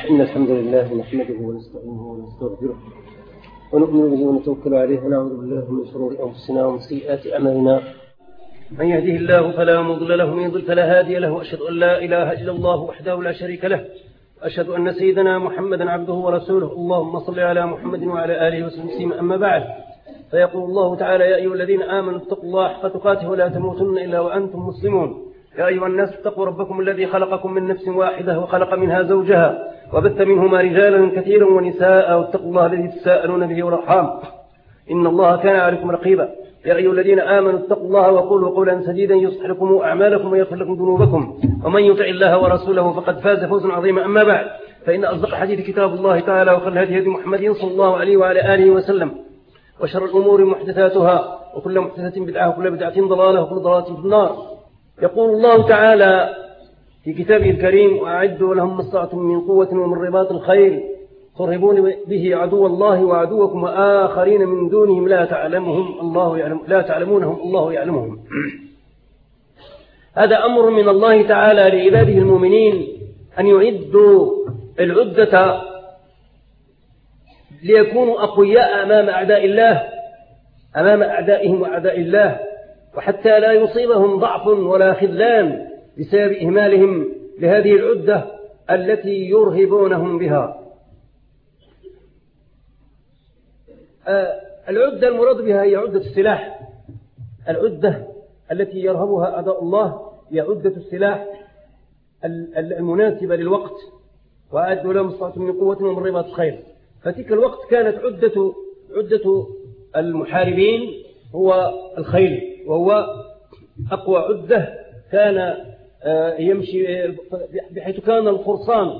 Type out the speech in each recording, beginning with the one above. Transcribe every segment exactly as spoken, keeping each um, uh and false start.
إن الحمد لله نحمده ونستعينه ونستغفره ونؤمن به ونتوكل عليه ونعوذ بالله من شرور أنفسنا ومن سيئات أعمالنا. من يهده الله فلا مضل له ومن يضلل فلا هادي له، وأشهد أن لا إله إلا الله وحده لا شريك له، وأشهد أن سيدنا محمدا عبده ورسوله. اللهم صل على محمد وعلى آله وسلم. أما بعد، فيقول الله تعالى: يا أيها الذين آمنوا اتقوا الله حق تقاته ولا تموتن إلا وأنتم مسلمون. يا أيها الناس اتقوا ربكم الذي خلقكم من نفس واحدة وخلق منها زوجها وبث منهما رجالا كثيرا ونساء، واتقوا الله الذي تساءلون به والأرحام إن الله كان عليكم رقيبا. يا أيها الذين آمنوا اتقوا الله وقولوا قولا سديدا يصلح لكم أعمالكم ويغفر لكم ذنوبكم، ومن يطع الله ورسوله فقد فاز فوزا عظيما. أما بعد، فإن أصدق الحديث كتاب الله تعالى، وخير الهدي هدي محمد صلى الله عليه وعلى آله وسلم، وشر الأمور محدثاتها، وكل محدثة بدعة، وكل بدعة ضلالة، وكل ضلالة في النار. يقول الله تعالى في كتابه الكريم: وأعدوا لهم ما استطعتم من قوة ومن رباط الخيل ترهبون به عدو الله وعدوكم وآخرين من دونهم لا تعلمهم الله يعلم لا تعلمونهم الله يعلمهم. هذا أمر من الله تعالى لعباده المؤمنين أن يعدوا العدة ليكونوا أقوياء أمام أعداء الله أمام أعدائهم وأعداء الله، وحتى لا يصيبهم ضعف ولا خذلان بسبب إهمالهم لهذه العدة التي يرهبونهم بها. العدة المراد بها هي عدة السلاح. العدة التي يرهبها أعداء الله هي عدة السلاح المناسبة للوقت. وأعدوا لهم ما استطعتم من قوة ومن رباط الخيل. فتلك الوقت كانت عدة عدة المحاربين هو الخيل، وهو أقوى عدة كان يمشي، بحيث كان الفرسان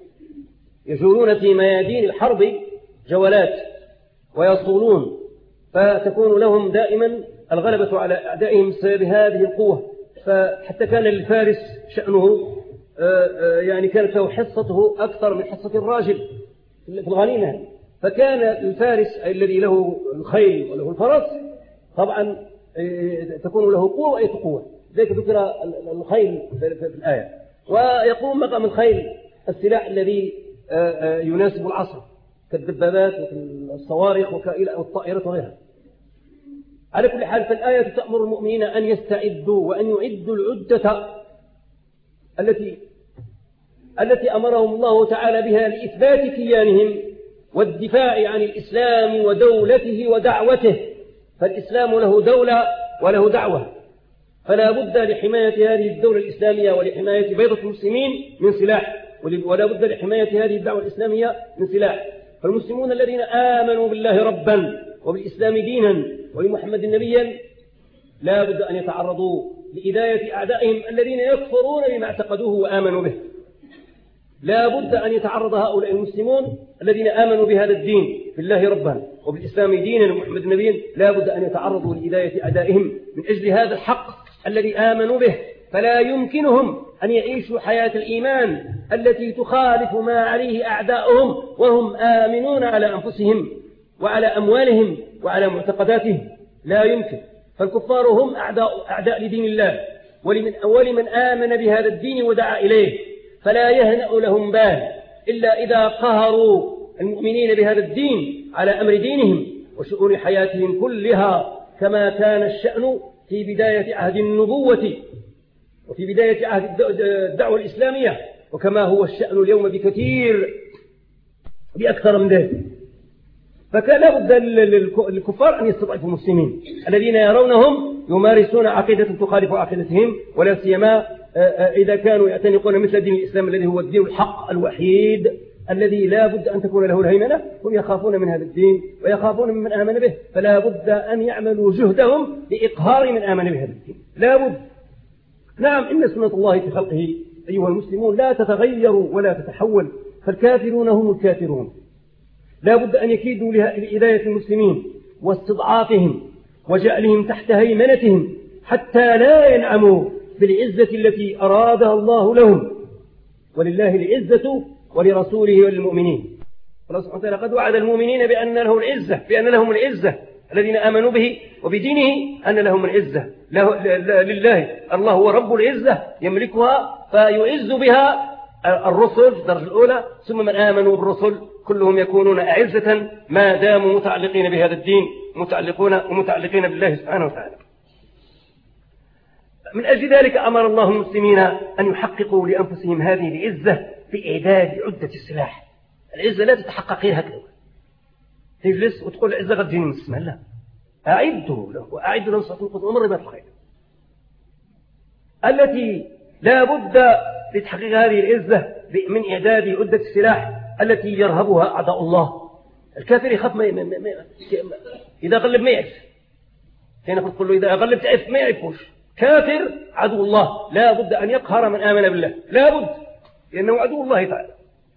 يجولون في ميادين الحرب جولات ويصولون، فتكون لهم دائما الغلبة على أعدائهم بسبب هذه القوة. فحتى كان للفارس شأنه، يعني كانت له حصته أكثر من حصة الراجل في الغنيمة. فكان الفارس الذي له الخيل وله الفرس طبعا تكون له قوة وأي قوة، ذلك ذكر الخيل في الآية. ويقوم مقام الخيل السلاح الذي يناسب العصر كالدبابات والصواريخ والطائرات وغيرها. على كل حال، فالآية تأمر المؤمنين أن يستعدوا وأن يعدوا العدة التي التي أمرهم الله تعالى بها لإثبات كيانهم والدفاع عن الإسلام ودولته ودعوته. فالإسلام له دولة وله دعوة، فلا بد لحماية هذه الدولة الإسلامية ولحماية بيضة المسلمين من سلاح، ولا بد لحماية هذه الدعوة الإسلامية من سلاح. فالمسلمون الذين آمنوا بالله ربا وبالإسلام دينا ولمحمد نبيا لا بد أن يتعرضوا لإداية أعدائهم الذين يكفرون بما اعتقدوه وآمنوا به. لا بد أن يتعرض هؤلاء المسلمون الذين آمنوا بهذا الدين بالله ربا وبالإسلام دينا ومحمد نبيا، لا بد أن يتعرضوا لإداية أعدائهم من أجل هذا الحق الذي آمنوا به. فلا يمكنهم أن يعيشوا حياة الإيمان التي تخالف ما عليه أعداؤهم وهم آمنون على أنفسهم وعلى أموالهم وعلى معتقداتهم، لا يمكن. فالكفار هم أعداء, أعداء لدين الله ولمن, ولمن آمن بهذا الدين ودعا إليه، فلا يهنأ لهم بال إلا إذا قهروا المؤمنين بهذا الدين على أمر دينهم وشؤون حياتهم كلها، كما كان الشأن في بداية عهد النبوة وفي بداية عهد الدعوة الإسلامية، وكما هو الشأن اليوم بكثير بأكثر من ذلك. فكان لابد للكفار أن يستضعفوا المسلمين الذين يرونهم يمارسون عقيدة تخالف عقيدتهم، ولا سيما إذا كانوا يعتنقون مثل دين الإسلام الذي هو الدين الحق الوحيد الذي لا بد أن تكون له الهيمنة. هم يخافون من هذا الدين ويخافون ممن آمن به، فلا بد أن يعملوا جهدهم لإقهار من آمن بهذا الدين. لا بد. نعم، إن سنة الله في خلقه أيها المسلمون لا تتغير ولا تتحول، فالكافرون هم الكافرون. لا بد أن يكيدوا لإداية المسلمين واستضعافهم وجعلهم تحت هيمنتهم حتى لا ينعموا بالعزة التي أرادها الله لهم. ولله العزة ولرسوله وللمؤمنين. الله سبحانه وتعالى قد وعد المؤمنين بأن له العزة بأن لهم العزة الذين آمنوا به وبدينه، أن لهم العزة له لله. الله هو رب العزة يملكها فيعز بها الرسل في الدرجة الأولى، ثم من آمنوا بالرسل كلهم يكونون أعزة ما داموا متعلقين بهذا الدين متعلقون ومتعلقين بالله سبحانه وتعالى. من أجل ذلك أمر الله المسلمين أن يحققوا لأنفسهم هذه العزة بإعداد عدة السلاح. العزة لا تتحقق هكذا تجلس وتقول العزة قد جيني مسلمة، لا، أعدوا له وأعدوا له صلاة القدس ومن رباط الخيل التي لا بد لتحقيق هذه العزة من إعداد عدة السلاح التي يرهبها أعداء الله. الكافر يخاف ما ما ما إذا غلب ما يعرف، هنا قلت له إذا غلب تعرف ما يعرفوش. كافر عدو الله لا بد أن يقهر من آمن بالله، لا بد، لأنه عدو الله تعالى.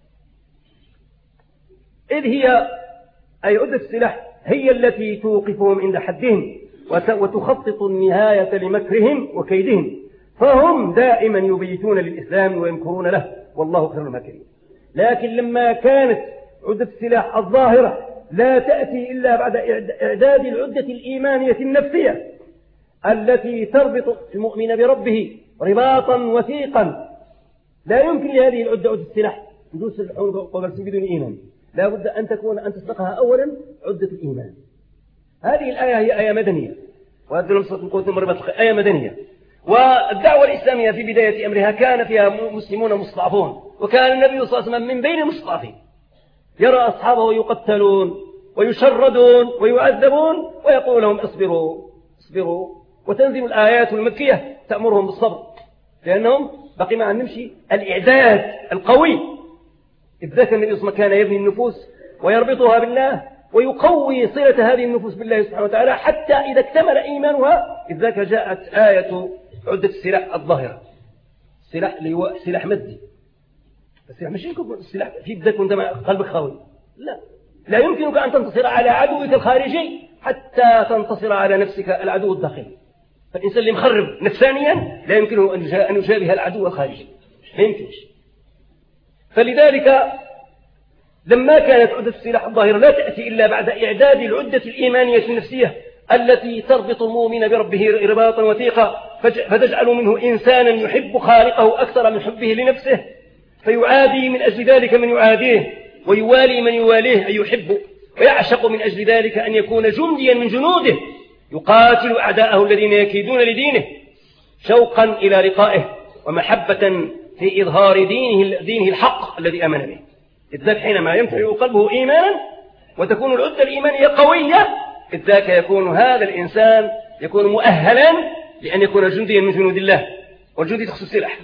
إذ هي أي عدة السلاح هي التي توقفهم عند حدهم وتخطط النهاية لمكرهم وكيدهم، فهم دائما يبيتون للإسلام ويمكرون له والله خير الماكرين. لكن لما كانت عدة السلاح الظاهرة لا تأتي إلا بعد إعداد العدة الإيمانية النفسية التي تربط المؤمن بربه رباطا وثيقا، لا يمكن لهذه العدة عدة السلاح تدوس الحروب بدون إيمان، لا بد أن تكون أن تسبقها أولا عدة الإيمان. هذه الآية هي آية مدنية، وهذه نصرة قوة مربط آية مدنية. والدعوة الإسلامية في بداية أمرها كان فيها مسلمون مستضعفون، وكان النبي صلى الله عليه وسلم من بين المستضعفين يرى أصحابه يقتلون ويشردون ويعذبون ويقول لهم اصبروا اصبروا، وتنزل الآيات المكية تأمرهم بالصبر، لأنهم بقي معا نمشي الإعداد القوي. إذ ذاك النبي صلى الله عليه وسلم كان يبني النفوس ويربطها بالله ويقوي صلة هذه النفوس بالله سبحانه وتعالى حتى إذا اكتمل إيمانها. إذ ذاك جاءت آية عدة السلاح الظاهرة، السلاح اللي هو سلاح مادي، السلاح مش يكون السلاح في بدك وانت مع قلبك خاوي، لا، لا يمكنك أن تنتصر على عدوك الخارجي حتى تنتصر على نفسك العدو الداخلي. فالإنسان اللي مخرب نفسانيا لا يمكنه أن يشابه العدو الخارجي، ما يمكنش. فلذلك لما كانت عدة السلاح الظاهرة لا تأتي إلا بعد إعداد العدة الإيمانية النفسية التي تربط المؤمن بربه رباطا وثيقا، فتجعل منه إنسانا يحب خالقه أكثر من حبه لنفسه، فيعادي من أجل ذلك من يعاديه، ويوالي من يواليه أي يحب، ويعشق من أجل ذلك أن يكون جنديا من جنوده يقاتل أعداءه الذين يكيدون لدينه، شوقا إلى لقائه ومحبة في إظهار دينه, دينه الحق الذي آمن به. إذ ذاك حينما يمتلئ قلبه إيمانا وتكون العدة الإيمانية قوية، إذ ذاك يكون هذا الإنسان يكون مؤهلا لأن يكون جنديا من جنود الله، والجندي تخص السلاح.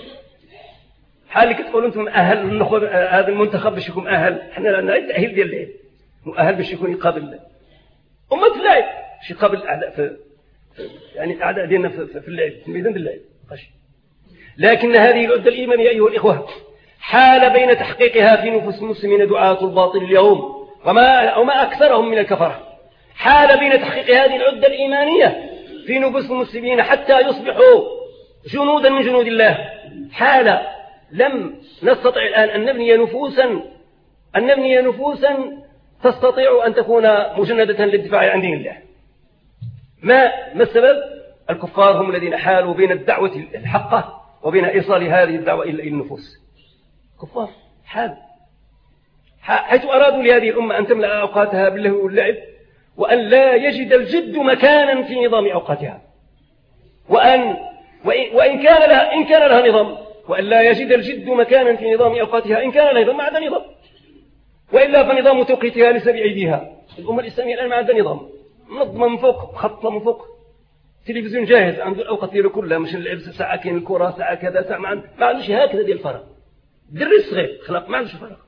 حالك تقول أنتم مؤهل هذا المنتخب باش يكون مؤهل، احنا لا نريد تأهيل ديال اللعب، مؤهل باش يكون يقابل أمة اللعب، باش يقابل الأعداء في يعني الأعداء ديالنا في, في اللعب في ميدان اللعب. لكن هذه العدة الإيمانية أيها الإخوة حال بين تحقيقها في نفوس المسلمين دعاة الباطل اليوم وما, وما أكثرهم من الكفرة، حال بين تحقيق هذه العدة الإيمانية في نفوس المسلمين حتى يصبحوا جنودا من جنود الله، حال لم نستطع الآن أن نبني نفوسا أن نبني نفوسا تستطيع أن تكون مجندة للدفاع عن دين الله. ما ما السبب؟ الكفار هم الذين حالوا بين الدعوة الحقة وبين إيصال هذه الدعوة إلى النفوس. كفار حال حيث أرادوا لهذه الأمة أن تملأ أوقاتها باللهو واللعب، وأن لا يجد الجد مكانا في نظام أوقاتها، وأن وإن كان لها إن كان لها نظام، وأن لا يجد الجد مكانا في نظام أوقاتها إن كان لها نظام، ما عندها نظام، وإلا فنظام توقيتها ليس بأيديها. الأمة الإسلامية الآن ما عندها نظام، منظمة من فوق، خطة من فوق، تلفزيون جاهز عنده الأوقات ديالو كلها، مش نلعب ساعة كاين الكرة ساعة كذا ساعة، ما عندوش هكذا ديال الفراغ، دري صغير خلق ما عندوش فراغ.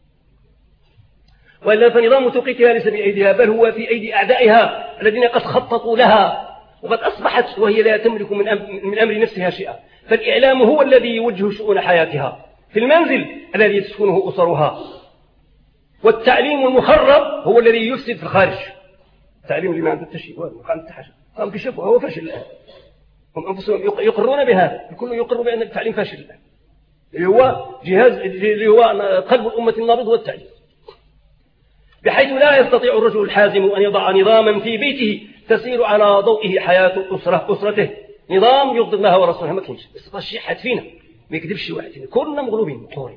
وإلا فنظام توقيتها ليس بأيديها، بل هو في أيدي أعدائها الذين قد خططوا لها وقد أصبحت وهي لا تملك من من أمر نفسها شيئا. فالإعلام هو الذي يوجه شؤون حياتها في المنزل الذي تسكنه أسرها، والتعليم المخرب هو الذي يفسد في الخارج. التعليم اللي ما عنده تشيء وما عنده حاجة، هم كشفوا هو فاشل الآن، هم أنفسهم يقرون بهذا، الكل يقر بأن التعليم فاشل الآن، اللي هو جهاز اللي هو قلب الأمة النابض هو التعليم، بحيث لا يستطيع الرجل الحازم أن يضع نظاما في بيته تسير على ضوئه حياة الأسرة أسرته، نظام يغضب الله ورسوله ما كاينش، استطاع الشيء حد فينا ما يكذبش واحد، كلنا مغلوبين مقهورين.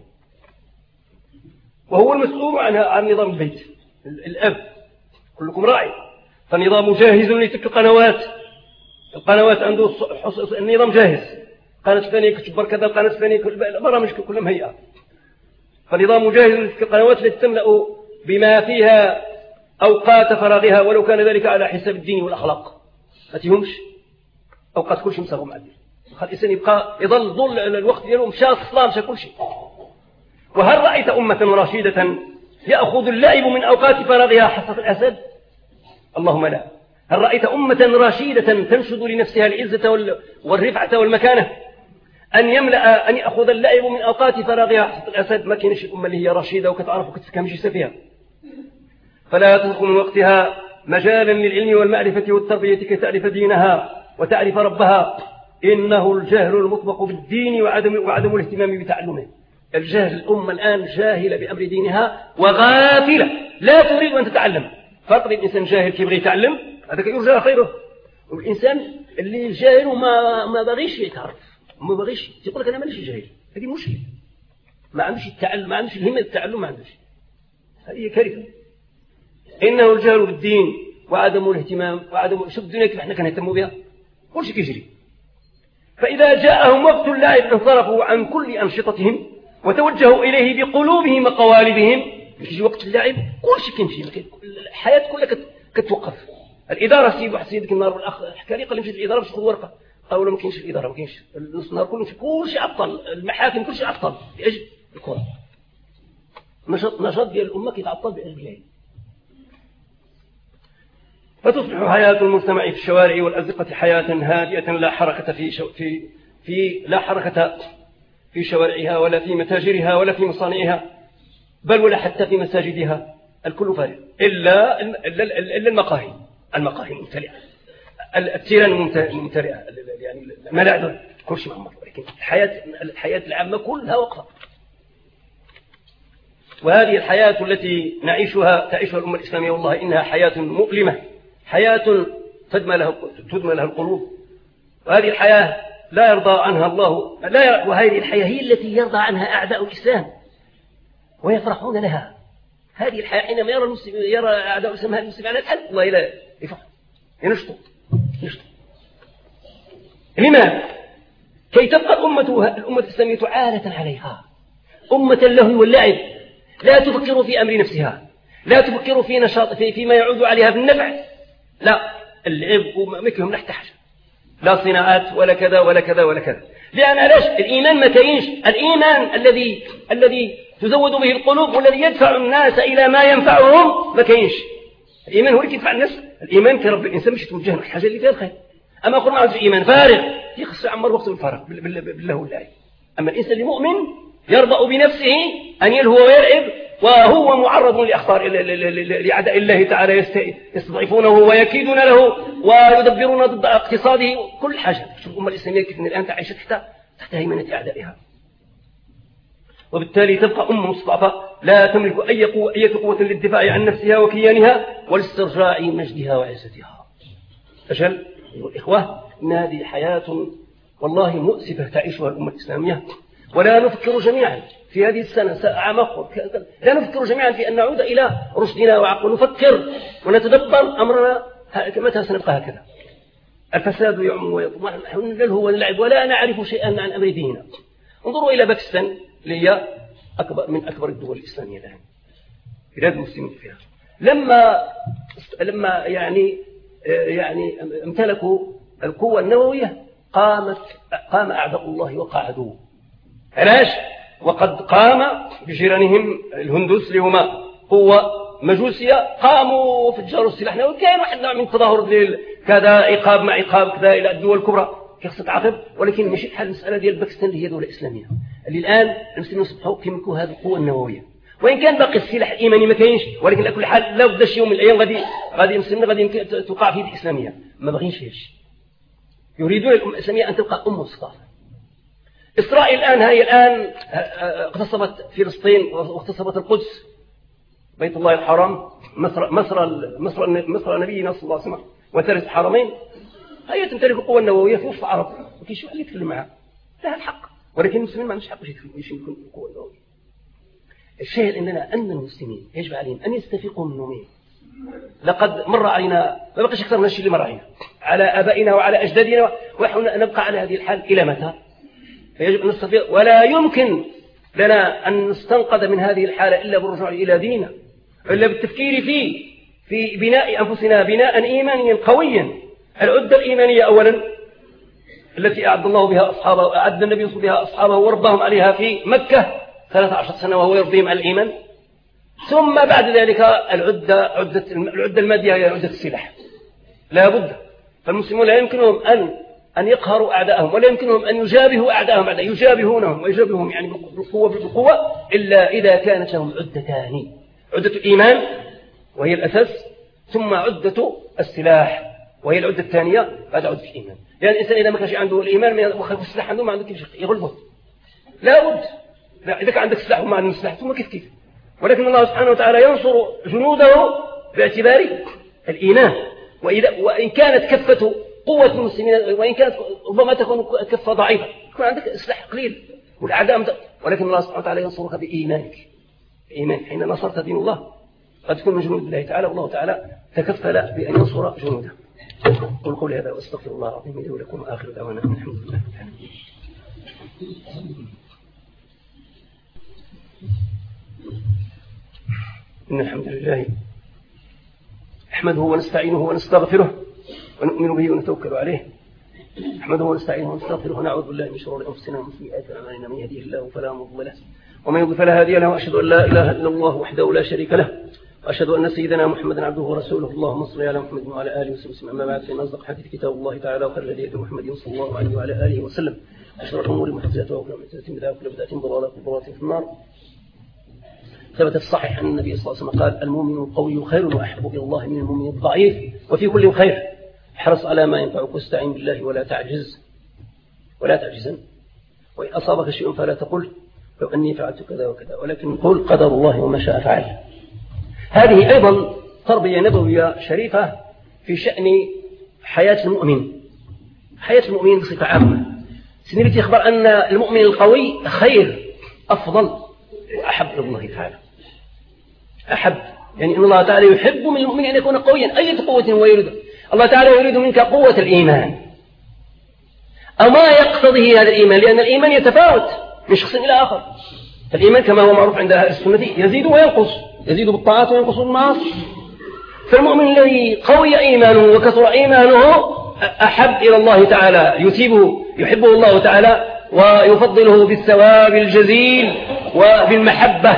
وهو المسؤول عن عن نظام البيت، الأب كلكم راعي، فالنظام جاهز لتلك القنوات. القنوات عنده النظام جاهز، قناة فلانية كتبر كذا، قناة فلانية البرامج كلها مهيئة، فالنظام جاهز لتلك القنوات التي تملأ بما فيها أوقات فراغها، ولو كان ذلك على حساب الدين والأخلاق. ما تيهمش أوقات كل شيء مساغم عدل، خلي الإنسان يبقى يظل ظل الوقت ديالو مشى الصلاة مشى كل شيء. وهل رأيت أمة رشيدة يأخذ اللعب من أوقات فراغها حصة الأسد؟ اللهم لا. هل رأيت أمة رشيدة تنشد لنفسها العزة والرفعة والمكانة أن يملأ أن يأخذ اللعب من أوقات فراغها حصة الأسد؟ ما كاينش الأمة اللي هي رشيدة وكتعرف وكتفهم شي سفيها. فلا تترك من وقتها مجالا للعلم والمعرفة والتربية كي تعرف دينها وتعرف ربها. إنه الجهل المطبق بالدين وعدم, وعدم الاهتمام بتعلمه. الجهل، الأمة الآن جاهلة بأمر دينها وغافلة لا تريد أن تتعلم. فرق بين الإنسان جاهل كيبغي يتعلم هذاك يرجى خيره، والإنسان اللي جاهل وما ما باغيش يتعرف، ما باغيش يقول لك أنا مانيش جاهل. هذه مشكلة، ما عندوش التعلم، ما عندوش الهمة التعلم، ما عندوش. هذه كارثة. إنه الجهل بالدين وعدم الاهتمام وعدم شوف الدنيا كيف احنا كنهتموا بها، كل شيء كيجري. فإذا جاءهم وقت اللعب انصرفوا عن كل أنشطتهم وتوجهوا إليه بقلوبهم وقوالبهم. يجي وقت اللعب كل شيء كيمشي، الحياة كلها كتوقف. الإدارة سيد واحد سيدك النهار والأخ حكى لي قال لي مشيت الإدارة باش تاخذ ورقة، قالوا له ما كاينش الإدارة، ما كاينش نص النهار كله كل شيء عطل، المحاكم كل شيء عطل لأجل الكرة. نشاط نشاط ديال الأمة كيتعطل بأجل العلم. فتصبح حياة المجتمع في الشوارع والأزقة حياة هادئة لا حركة في شو في في لا حركة في شوارعها ولا في متاجرها ولا في مصانعها، بل ولا حتى في مساجدها. الكل فارغ إلا إلا المقاهي، المقاهي ممتلئة، التيران ممتلئة، يعني الملاعب كل شيء معمر، ولكن الحياة الحياة العامة كلها وقفة. وهذه الحياة التي نعيشها تعيشها الأمة الإسلامية والله إنها حياة مؤلمة، حياة تدمى لها تدمى لها القلوب. وهذه الحياة لا يرضى عنها الله، لا، وهذه الحياة هي التي يرضى عنها أعداء الإسلام ويفرحون لها. هذه الحياة حينما يرى المسلم يرى أعداء الإسلام هذه المسلمين على الحل والله لا يفرح، ينشطوا ينشطوا. لماذا؟ كي تبقى الأمة الأمة الإسلامية عالة عليها، أمة اللهو واللعب، لا تفكر في أمر نفسها، لا تفكر في نشاط في فيما يعود عليها بالنفع، لا، اللعب ومكهم تحت حاجة، لا صناعات ولا كذا ولا كذا ولا كذا. لأن علاش الإيمان ما كاينش، الإيمان الذي الذي تزود به القلوب والذي يدفع الناس إلى ما ينفعهم ما كاينش. الإيمان هو اللي يدفع الناس، الإيمان كرب الإنسان باش يتوجه لحاجة اللي فيها الخير. أما قلنا عن الإيمان فارغ يخص عمر وقته بالفارغ بالله والله. أما الإنسان المؤمن يرضى بنفسه أن يلهو ويلعب وهو معرض لأخطار لأعداء الله تعالى يستضعفونه ويكيدون له ويدبرون ضد اقتصاده كل حاجة. شوف الأمة الإسلامية كيف الآن تعيش تحت تحت هيمنة أعدائها، وبالتالي تبقى أمة مستضعفة لا تملك أي قوة أي قوة للدفاع عن نفسها وكيانها والاسترجاع مجدها وعزتها. أجل الإخوة، إن هذه حياة والله مؤسفة تعيشها الأمة الإسلامية، ولا نفكر جميعا في هذه السنة عام أخر، لا نفكر جميعا في أن نعود إلى رشدنا وعقل، نفكر ونتدبر أمرنا متى سنبقى هكذا. الفساد يعم ويطمع، نلهو ونلعب ولا نعرف شيئا عن أمر ديننا. انظروا إلى باكستان اللي هي أكبر من أكبر الدول الإسلامية الآن، بلاد المسلمين فيها، لما لما يعني يعني امتلكوا القوة النووية قامت قام أعداء الله وقعدوا. علاش؟ وقد قام بجيرانهم الهندوس اللي هما قوة مجوسية قاموا في الجار السلاح، وكاين واحد نوع من التظاهر كذا عقاب مع عقاب كذا إلى الدول الكبرى خصها تعاقب، ولكن ماشي بحال المسألة ديال باكستان اللي هي دولة إسلامية اللي الآن المسلمين أصبحوا كيملكوا هذه القوة النووية، وإن كان باقي السلاح الإيماني ما كاينش، ولكن على كل حال لا بد شي يوم من الأيام غادي غادي المسلمين غادي توقع في يد الإسلامية. ما باغينش هادشي، يريدون الأمة الإسلامية أن تبقى أم مستضعفة. إسرائيل الآن هي الآن اغتصبت فلسطين واغتصبت القدس، بيت الله الحرام، مصر مصر مصر مصر نبينا صلى الله عليه وسلم وثالث الحرمين. هي تمتلك القوة النووية في وسط العرب، وكاين شي واحد اللي يتكلم معها، لها الحق ولكن المسلمين ما عندهمش حق يشي يكون القوة النووية. الشاهد أننا أن المسلمين يجب عليهم أن يستفيقوا من نومهم. لقد مر علينا ما بقيش أكثر من الشيء اللي مر علينا على آبائنا وعلى أجدادنا، ونحن نبقى على هذه الحال إلى متى؟ فيجب أن نستفيق، ولا يمكن لنا أن نستنقذ من هذه الحالة إلا بالرجوع إلى ديننا، إلا بالتفكير فيه في بناء أنفسنا بناء إيمانيا قويا. العدة الإيمانية أولا التي أعد الله بها أصحابه، أعد النبي بها أصحابه وربهم عليها في مكة ثلاثة عشر سنة وهو يرضيهم على الإيمان. ثم بعد ذلك العدة عدة العدة المادية هي عدة السلاح. لا بد، فالمسلمون لا يمكنهم أن أن يقهروا أعداءهم، ولا يمكنهم أن يجابهوا أعداءهم، بعد يجابهونهم ويجابههم يعني بالقوة بالقوة، إلا إذا كانت لهم عدتان: عدة الإيمان وهي الأساس، ثم عدة السلاح وهي العدة الثانية بعد عدة الإيمان. لأن يعني الإنسان إذا ما كانش عنده الإيمان وخلف السلاح عنده ما عنده كيف يغلبه. لا بد، لا إذا كان عندك سلاح وما عندك سلاح ثم كيف كيف. ولكن الله سبحانه وتعالى ينصر جنوده باعتبار الإيمان. وإذا وإن كانت كفة قوة المسلمين، وإن كانت ربما تكون كفة ضعيفة، يكون عندك سلاح قليل والأعداء، ولكن الله سبحانه وتعالى ينصرك بإيمانك. إيمان حين نصرت دين الله قد تكون من جنود الله تعالى، والله تعالى تكفل بأن ينصر جنوده. قل قولي هذا واستغفر الله العظيم لي ولكم، آخر دعوانا الحمد لله. إن الحمد لله نحمده ونستعينه ونستغفره ونؤمن به ونتوكل عليه. نحمده ونستعينه ونستغفره ونعوذ بالله من شرور أنفسنا ومن سيئات أعمالنا، من يهديه الله فلا مضل له ومن يضلل فلا هادي له، وأشهد أن لا إله إلا الله وحده لا شريك له، وأشهد أن سيدنا محمدا عبده ورسوله. اللهم صل على محمد وعلى آله وصحبه. أما بعد، فإن أصدق الحديث كتاب الله تعالى، وخير الهدي هدي محمد صلى الله عليه وعلى آله وسلم، وشر الأمور محدثاتها وكل محدثة بدعة وكل بدعة ضلالة وكل ضلالة في النار. ثبت في الصحيح أن النبي صلى الله عليه وسلم قال: المؤمن القوي خير وأحب إلى الله من المؤمن الضعيف، وفي كل خير. احرص على ما ينفعك واستعين بالله ولا تعجز ولا تعجزن، وإن أصابك شيء فلا تقل لو أني فعلت كذا وكذا، ولكن قل قدر الله وما شاء فعل. هذه أيضا تربية نبوية شريفة في شأن حياة المؤمن. حياة المؤمن بصفة عامة سنبتي يخبر أن المؤمن القوي خير أفضل وأحب إلى الله تعالى. أحب يعني أن الله تعالى يحب من المؤمن أن يكون قويا، أي قوة هو يريد. الله تعالى يريد منك قوة الإيمان، أما يقتضي هذا الإيمان، لأن الإيمان يتفاوت من شخص إلى آخر. فالإيمان كما هو معروف عند أهل السنة يزيد وينقص، يزيد بالطاعات وينقص بالمعاصي. فالمؤمن الذي قوي إيمانه وكثر إيمانه أحب إلى الله تعالى، يثيبه يحبه الله تعالى ويفضله بالثواب الجزيل وبالمحبة،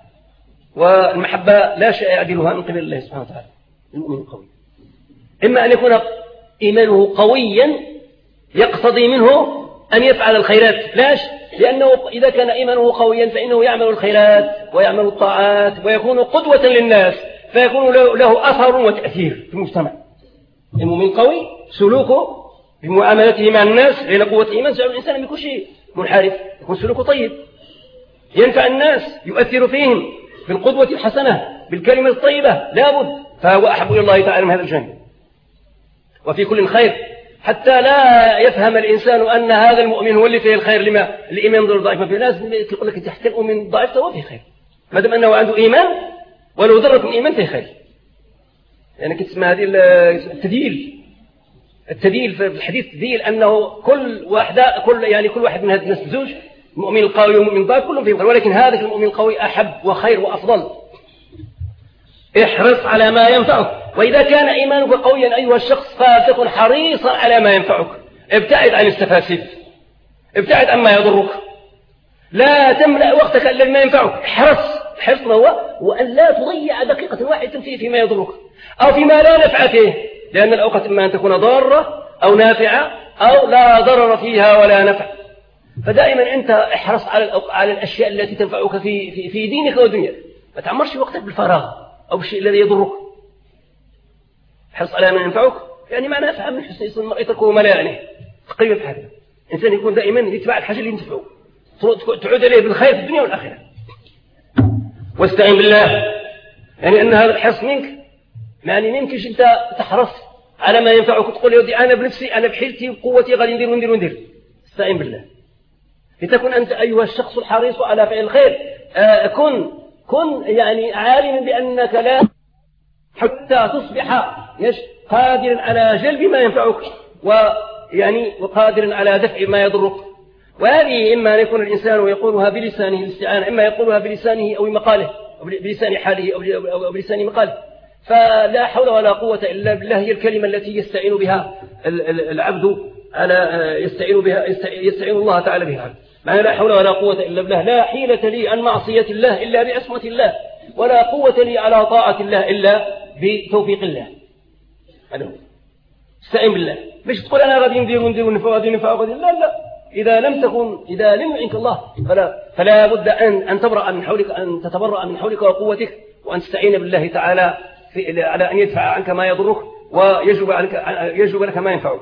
والمحبة لا شيء يعدلها من قبل الله سبحانه وتعالى. المؤمن القوي إما أن يكون إيمانه قويا يقتضي منه أن يفعل الخيرات، لاش لأنه إذا كان إيمانه قويا فإنه يعمل الخيرات ويعمل الطاعات ويكون قدوة للناس، فيكون له أثر وتأثير في المجتمع. المؤمن قوي سلوكه بمعاملته مع الناس، لأن قوة إيمان سيجعل الإنسان لم يكن شيء منحرف، يكون سلوكه طيب ينفع الناس، يؤثر فيهم بالقدوة الحسنة بالكلمة الطيبة، لابد. فهو أحب إلى الله تعالى من هذا الجانب. وفي كل خير، حتى لا يفهم الإنسان أن هذا المؤمن هو اللي فيه الخير، لما الإيمان ضعيف. في ناس يقول لك تحت المؤمن الضعيف هو فيه خير، ما دام أنه عنده إيمان ولو ذرة من إيمان فيه خير. يعني كتسمى هذه التديل، التديل في الحديث تديل أنه كل واحدة كل يعني كل واحد من هذه الناس زوج، المؤمن القوي والمؤمن الضعيف كلهم فيهم خير، ولكن هذا المؤمن القوي أحب وخير وأفضل. احرص على ما ينفعك، وإذا كان إيمانك قويا أيها الشخص فلتكن حريصا على ما ينفعك. ابتعد عن السفاسف، ابتعد عن ما يضرك، لا تملأ وقتك إلا بما ينفعك. احرص حرص ما هو وأن لا تضيع دقيقة واحدة فيه فيما يضرك أو فيما لا نفع فيه، لأن الأوقات إما أن تكون ضارة أو نافعة أو لا ضرر فيها ولا نفع. فدائما أنت احرص على على الأشياء التي تنفعك في في, في دينك ودنياك، ما تعمرش وقتك بالفراغ أو بالشيء الذي يضرك. حرص على ما ينفعك، يعني معناه فهم من حسن يصل المرء تركه ملائنه تقريبا في هذا. الإنسان يكون دائما يتبع الحاجة اللي ينتفعه، تعود إليه بالخير في الدنيا والآخرة. واستعين بالله، يعني أن هذا الحرص منك، يعني ما يمكنش أنت تحرص على ما ينفعك وتقول يا ودي أنا بنفسي أنا بحيلتي وقوتي غادي ندير وندير وندير. استعين بالله، لتكن أنت أيها الشخص الحريص على فعل الخير. آه كن كن يعني عالما بأنك لا حتى تصبح قادرا على جلب ما ينفعك ويعني وقادرا على دفع ما يضرك. وهذه إما أن يكون الإنسان يقولها بلسانه الاستعانة، إما يقولها بلسانه أو مقاله أو بلسان حاله أو بلسان مقاله. فلا حول ولا قوة إلا بالله هي الكلمة التي يستعين بها العبد على يستعين بها يستعين الله تعالى بها العبد. معنى لا حول ولا قوة إلا بالله، لا حيلة لي عن معصية الله إلا بعصمة الله، ولا قوة لي على طاعة الله إلا بتوفيق الله. هذا استعين بالله، مش تقول أنا غادي ندير وندير ونفع غادي نفع غادي لا لا. إذا لم تكن إذا لم يعنك الله فلا فلا بد أن أن تبرأ من حولك، أن تتبرأ من حولك وقوتك، وأن تستعين بالله تعالى في على أن يدفع عنك ما يضرك ويجلب عنك يجلب لك ما ينفعك.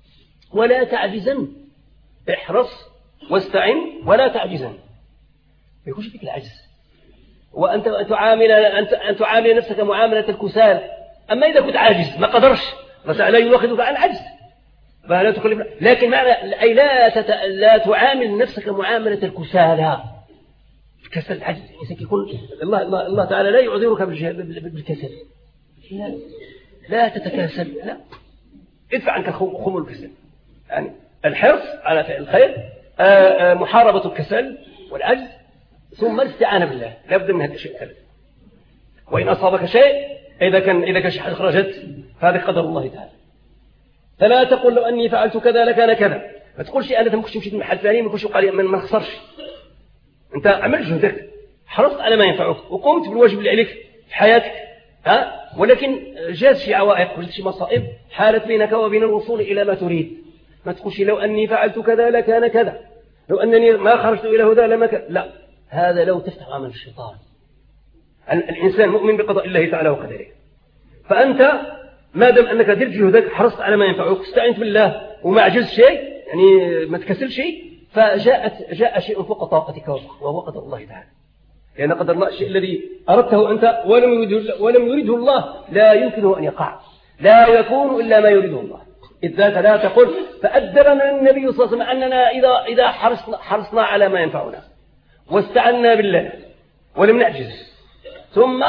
ولا تعجزن، احرص واستعن ولا تعجزن، ما يكونش فيك العجز، وأنت تعامل أنت أن تعامل نفسك معاملة الكسال. أما إذا كنت عاجز ما قدرش لا يؤاخذك عن عجز فلا تكلف، لكن معنى أي لا تت... لا تعامل نفسك معاملة الكسالى. الكسل العجز الإنسان يكون الله الله الله تعالى لا يعذرك بالكسل، لا, لا تتكاسل، لا ادفع عنك خمول الكسل. يعني الحرص على فعل الخير، آآ آآ محاربة الكسل والعجز، ثم الاستعانة بالله. لا بد من هذا الشيء الثالث. وإن أصابك شيء إذا كان إذا كان شيء خرجت فهذا قدر الله تعالى. فلا تقول لو أني فعلت كذا لكان كذا. ما تقولش أنا ما كنتش مشيت المحل الفلاني ما كنتش قال ما نخسرش. أنت عملت جهدك، حرصت على ما ينفعك، وقمت بالواجب اللي عليك في حياتك، ها؟ ولكن جاز شي عوائق وجدت شي مصائب حالت بينك وبين الوصول إلى ما تريد. ما تقولش لو أني فعلت كذا لكان كذا، لو أنني ما خرجت إلى هذا لما كذا. لا، هذا لو تفتح عمل الشيطان. الإنسان مؤمن بقضاء الله تعالى وقدره. فأنت ما دام أنك درت جهدك، حرصت على ما ينفعك، استعنت بالله وما عجزت شيء، يعني ما تكسل شيء، فجاءت جاء شيء فوق طاقتك وهو قدر الله تعالى. لأن قدر الله الشيء الذي أردته أنت ولم يريده ولم يريده الله لا يمكنه أن يقع، لا يكون إلا ما يريده الله. إذ ذاك لا تقل. فأدرنا النبي صلى الله عليه وسلم أننا إذا إذا حرصنا حرصنا على ما ينفعنا واستعنا بالله ولم نعجز، ثم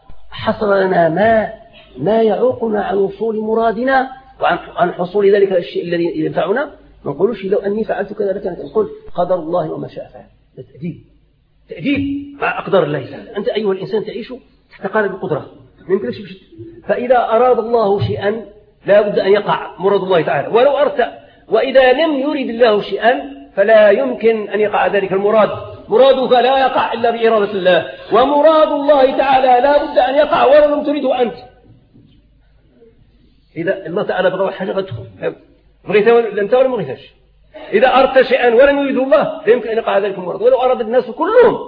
حصل لنا ما ما يعوقنا عن وصول مرادنا وعن عن حصول ذلك الشيء الذي ينفعنا، ما نقولوش لو أني فعلت كذا لكانت، نقول قدر الله وما شاء فعل. تأديب تأديب مع أقدار الله تعالى. أنت أيها الإنسان تعيش تحت قالب القدرة، ما يمكنش. فإذا أراد الله شيئا لا بد أن يقع مراد الله تعالى ولو أردت، وإذا لم يرد الله شيئا فلا يمكن أن يقع ذلك المراد. مرادك لا يقع إلا بإرادة الله، ومراد الله تعالى لا بد أن يقع ولو لم تريده أنت. إذا الله تعالى بغى حاجة غتدخل، بغيتها أنت ولا ما بغيتهاش. إذا أردت شيئا ولم يريده الله لا يمكن أن يقع ذلك المراد ولو أراد الناس كلهم.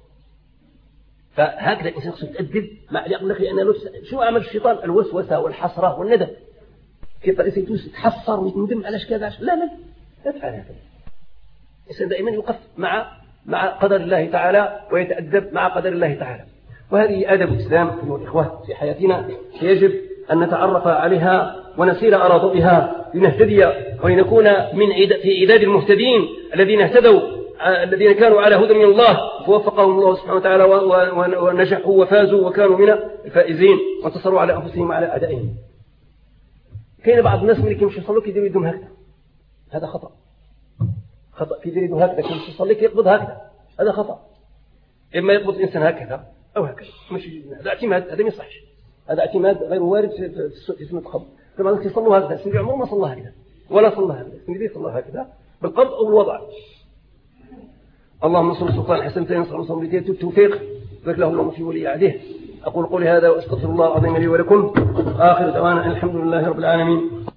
فهكذا الإنسان يقصد يتأدب مع لك، لأن شو عمل الشيطان؟ الوسوسة والحسرة والندم. كيف الإنسان يتحسر ويندم على كذا؟ لا لا لا تفعل هكذا. الإنسان دائما يوقف مع مع قدر الله تعالى ويتأدب مع قدر الله تعالى. وهذه آداب الإسلام أيها الإخوة في حياتنا، يجب أن نتعرف عليها ونسير على ضوئها لنهتدي ولنكون من في عداد المهتدين الذين اهتدوا، الذين كانوا على هدى من الله فوفقهم الله سبحانه وتعالى ونجحوا وفازوا وكانوا من الفائزين وانتصروا على أنفسهم وعلى أعدائهم. كاين بعض الناس ملي كيمشي يصلوا كيديروا يدهم هكذا، هذا خطأ. خطأ كيدير يدهم هكذا، كيمشي يصلي كيقبض هكذا، هذا خطأ. إما يقبض الإنسان هكذا أو هكذا، ماشي هذا اعتماد، هذا ما يصحش. هذا اعتماد غير وارد في سنة القبض. فما الناس يصلوا هكذا، سيدي عمر ما صلى هكذا ولا صلى هكذا، سيدي صلى هكذا بالقبض أو بالوضع. اللهم صل سلطان الحسن ثاني صلى الله عليه وسلم التوفيق بارك له الله في ولي عهده. أقول قولي هذا وأستغفر الله العظيم لي ولكم. آخر دعوانا الحمد لله رب العالمين.